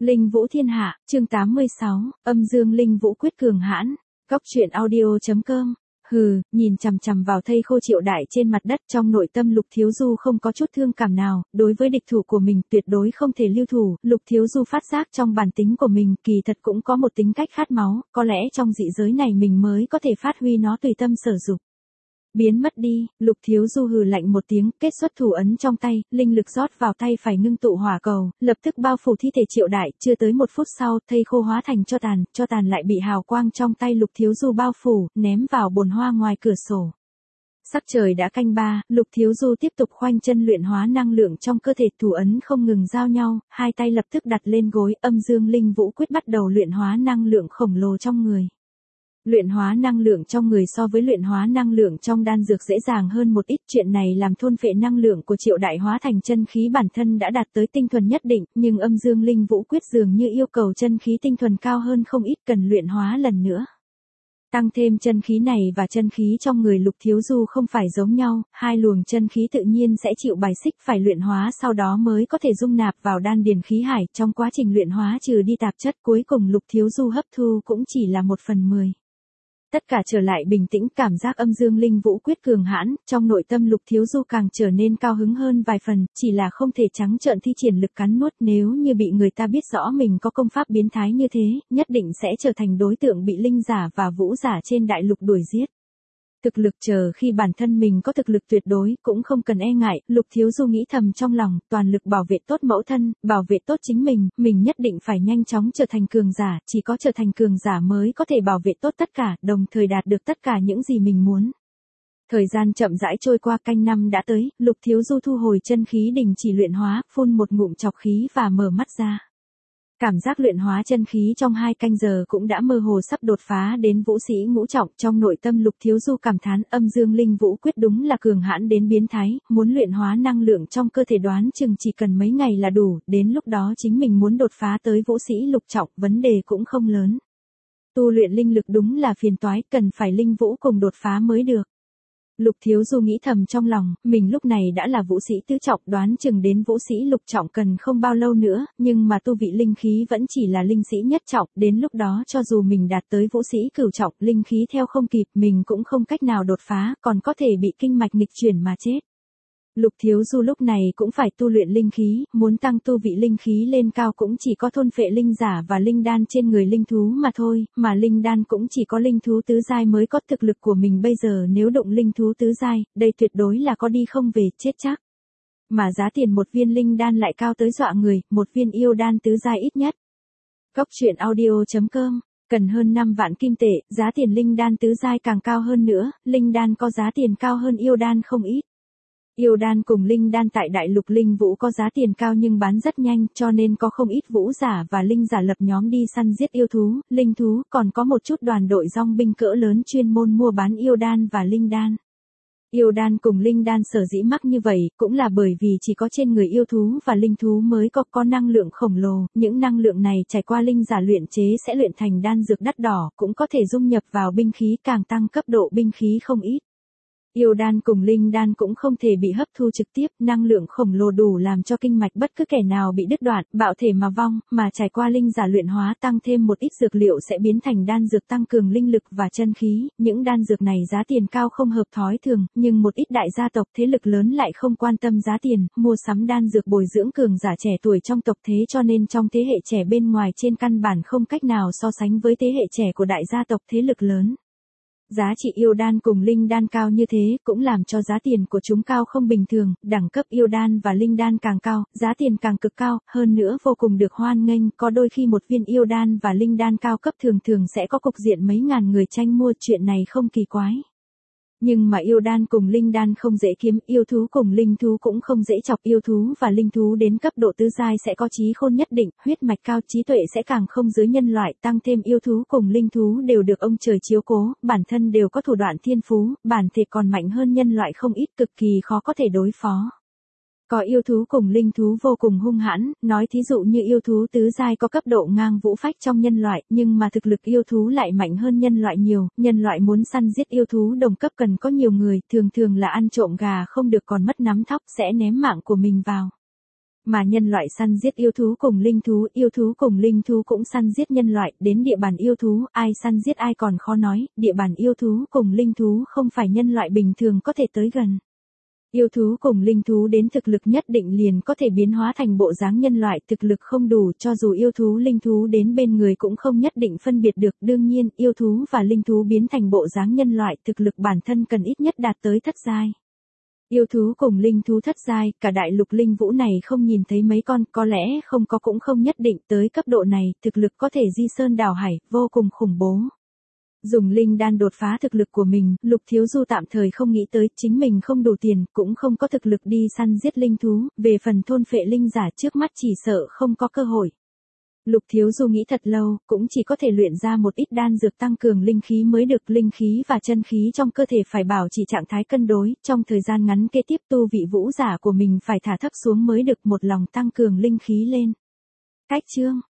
Linh Vũ Thiên Hạ, chương 86, âm dương Linh Vũ quyết cường hãn. Góc truyện audio.com. Nhìn chằm chằm vào thây khô Triệu Đại trên mặt đất, trong nội tâm Lục Thiếu Du không có chút thương cảm nào, đối với địch thủ của mình tuyệt đối không thể lưu thủ. Lục Thiếu Du phát giác trong bản tính của mình kỳ thật cũng có một tính cách khát máu, có lẽ trong dị giới này mình mới có thể phát huy nó tùy tâm sở dục. Biến mất đi, Lục Thiếu Du hừ lạnh một tiếng, kết xuất thủ ấn trong tay, linh lực rót vào tay phải ngưng tụ hỏa cầu, lập tức bao phủ thi thể Triệu Đại, chưa tới một phút sau, thây khô hóa thành cho tàn lại bị hào quang trong tay Lục Thiếu Du bao phủ, ném vào bồn hoa ngoài cửa sổ. Sắc trời đã canh ba, Lục Thiếu Du tiếp tục khoanh chân luyện hóa năng lượng trong cơ thể, thủ ấn không ngừng giao nhau, hai tay lập tức đặt lên gối, âm dương linh vũ quyết bắt đầu luyện hóa năng lượng khổng lồ trong người. Luyện hóa năng lượng trong người so với luyện hóa năng lượng trong đan dược dễ dàng hơn một ít, chuyện này làm thôn phệ năng lượng của Triệu Đại hóa thành chân khí bản thân đã đạt tới tinh thuần nhất định, nhưng âm dương linh vũ quyết dường như yêu cầu chân khí tinh thuần cao hơn không ít, cần luyện hóa lần nữa. Tăng thêm chân khí này và chân khí trong người Lục Thiếu Du không phải giống nhau, hai luồng chân khí tự nhiên sẽ chịu bài xích, phải luyện hóa sau đó mới có thể dung nạp vào đan điền khí hải, trong quá trình luyện hóa trừ đi tạp chất, cuối cùng Lục Thiếu Du hấp thu cũng chỉ là 1/10. Tất cả trở lại bình tĩnh, cảm giác âm dương linh vũ quyết cường hãn, trong nội tâm Lục Thiếu Du càng trở nên cao hứng hơn vài phần, chỉ là không thể trắng trợn thi triển lực cắn nuốt, nếu như bị người ta biết rõ mình có công pháp biến thái như thế, nhất định sẽ trở thành đối tượng bị linh giả và vũ giả trên đại lục đuổi giết. Thực lực chờ khi bản thân mình có thực lực tuyệt đối, cũng không cần e ngại, Lục Thiếu Du nghĩ thầm trong lòng, toàn lực bảo vệ tốt mẫu thân, bảo vệ tốt chính mình nhất định phải nhanh chóng trở thành cường giả, chỉ có trở thành cường giả mới có thể bảo vệ tốt tất cả, đồng thời đạt được tất cả những gì mình muốn. Thời gian chậm rãi trôi qua, canh năm đã tới, Lục Thiếu Du thu hồi chân khí, đình chỉ luyện hóa, phun một ngụm trọc khí và mở mắt ra. Cảm giác luyện hóa chân khí trong 2 canh giờ cũng đã mơ hồ sắp đột phá đến vũ sĩ ngũ trọng, trong nội tâm Lục Thiếu Du cảm thán, âm dương linh vũ quyết đúng là cường hãn đến biến thái, muốn luyện hóa năng lượng trong cơ thể đoán chừng chỉ cần mấy ngày là đủ, đến lúc đó chính mình muốn đột phá tới vũ sĩ lục trọng, vấn đề cũng không lớn. Tu luyện linh lực đúng là phiền toái, cần phải linh vũ cùng đột phá mới được. Lục Thiếu Du nghĩ thầm trong lòng, mình lúc này đã là vũ sĩ tứ trọng, đoán chừng đến vũ sĩ lục trọng cần không bao lâu nữa, nhưng mà tu vị linh khí vẫn chỉ là linh sĩ nhất trọng, đến lúc đó cho dù mình đạt tới vũ sĩ cửu trọng, linh khí theo không kịp, mình cũng không cách nào đột phá, còn có thể bị kinh mạch nghịch chuyển mà chết. Lục Thiếu Du lúc này cũng phải tu luyện linh khí, muốn tăng tu vị linh khí lên cao cũng chỉ có thôn phệ linh giả và linh đan trên người linh thú mà thôi, mà linh đan cũng chỉ có linh thú tứ giai mới có, thực lực của mình bây giờ nếu đụng linh thú tứ giai, đây tuyệt đối là có đi không về, chết chắc. Mà giá tiền một viên linh đan lại cao tới dọa người, một viên yêu đan tứ giai ít nhất. Góc truyện audio.com, cần hơn 5 vạn kim tệ, giá tiền linh đan tứ giai càng cao hơn nữa, linh đan có giá tiền cao hơn yêu đan không ít. Yêu đan cùng linh đan tại đại lục linh vũ có giá tiền cao nhưng bán rất nhanh, cho nên có không ít vũ giả và linh giả lập nhóm đi săn giết yêu thú, linh thú, còn có một chút đoàn đội dòng binh cỡ lớn chuyên môn mua bán yêu đan và linh đan. Yêu đan cùng linh đan sở dĩ mắc như vậy, cũng là bởi vì chỉ có trên người yêu thú và linh thú mới có năng lượng khổng lồ, những năng lượng này trải qua linh giả luyện chế sẽ luyện thành đan dược đắt đỏ, cũng có thể dung nhập vào binh khí, càng tăng cấp độ binh khí không ít. Yêu đan cùng linh đan cũng không thể bị hấp thu trực tiếp, năng lượng khổng lồ đủ làm cho kinh mạch bất cứ kẻ nào bị đứt đoạn, bạo thể mà vong, mà trải qua linh giả luyện hóa tăng thêm một ít dược liệu sẽ biến thành đan dược tăng cường linh lực và chân khí, những đan dược này giá tiền cao không hợp thói thường, nhưng một ít đại gia tộc thế lực lớn lại không quan tâm giá tiền, mua sắm đan dược bồi dưỡng cường giả trẻ tuổi trong tộc, thế cho nên trong thế hệ trẻ bên ngoài trên căn bản không cách nào so sánh với thế hệ trẻ của đại gia tộc thế lực lớn. Giá trị yêu đan cùng linh đan cao như thế, cũng làm cho giá tiền của chúng cao không bình thường, đẳng cấp yêu đan và linh đan càng cao, giá tiền càng cực cao, hơn nữa vô cùng được hoan nghênh, có đôi khi một viên yêu đan và linh đan cao cấp thường sẽ có cục diện mấy ngàn người tranh mua, chuyện này không kỳ quái. Nhưng mà yêu đan cùng linh đan không dễ kiếm, yêu thú cùng linh thú cũng không dễ chọc, yêu thú và linh thú đến cấp độ tứ giai sẽ có trí khôn nhất định, huyết mạch cao, trí tuệ sẽ càng không dưới nhân loại, tăng thêm yêu thú cùng linh thú đều được ông trời chiếu cố, bản thân đều có thủ đoạn thiên phú, bản thể còn mạnh hơn nhân loại không ít, cực kỳ khó có thể đối phó. Có yêu thú cùng linh thú vô cùng hung hãn, nói thí dụ như yêu thú tứ giai có cấp độ ngang vũ phách trong nhân loại, nhưng mà thực lực yêu thú lại mạnh hơn nhân loại nhiều, nhân loại muốn săn giết yêu thú đồng cấp cần có nhiều người, thường là ăn trộm gà không được còn mất nắm thóc, sẽ ném mạng của mình vào. Mà nhân loại săn giết yêu thú cùng linh thú cũng săn giết nhân loại, đến địa bàn yêu thú, ai săn giết ai còn khó nói, địa bàn yêu thú cùng linh thú không phải nhân loại bình thường có thể tới gần. Yêu thú cùng linh thú đến thực lực nhất định liền có thể biến hóa thành bộ dáng nhân loại, thực lực không đủ cho dù yêu thú linh thú đến bên người cũng không nhất định phân biệt được. Đương nhiên, yêu thú và linh thú biến thành bộ dáng nhân loại, thực lực bản thân cần ít nhất đạt tới thất giai. Yêu thú cùng linh thú thất giai, cả đại lục linh vũ này không nhìn thấy mấy con, có lẽ không có cũng không nhất định, tới cấp độ này, thực lực có thể di sơn đảo hải, vô cùng khủng bố. Dùng linh đan đột phá thực lực của mình, Lục Thiếu Du tạm thời không nghĩ tới, chính mình không đủ tiền, cũng không có thực lực đi săn giết linh thú, về phần thôn phệ linh giả trước mắt chỉ sợ không có cơ hội. Lục Thiếu Du nghĩ thật lâu, cũng chỉ có thể luyện ra một ít đan dược tăng cường linh khí mới được, linh khí và chân khí trong cơ thể phải bảo trì trạng thái cân đối, trong thời gian ngắn kế tiếp tu vị vũ giả của mình phải thả thấp xuống mới được, một lòng tăng cường linh khí lên. Cách chương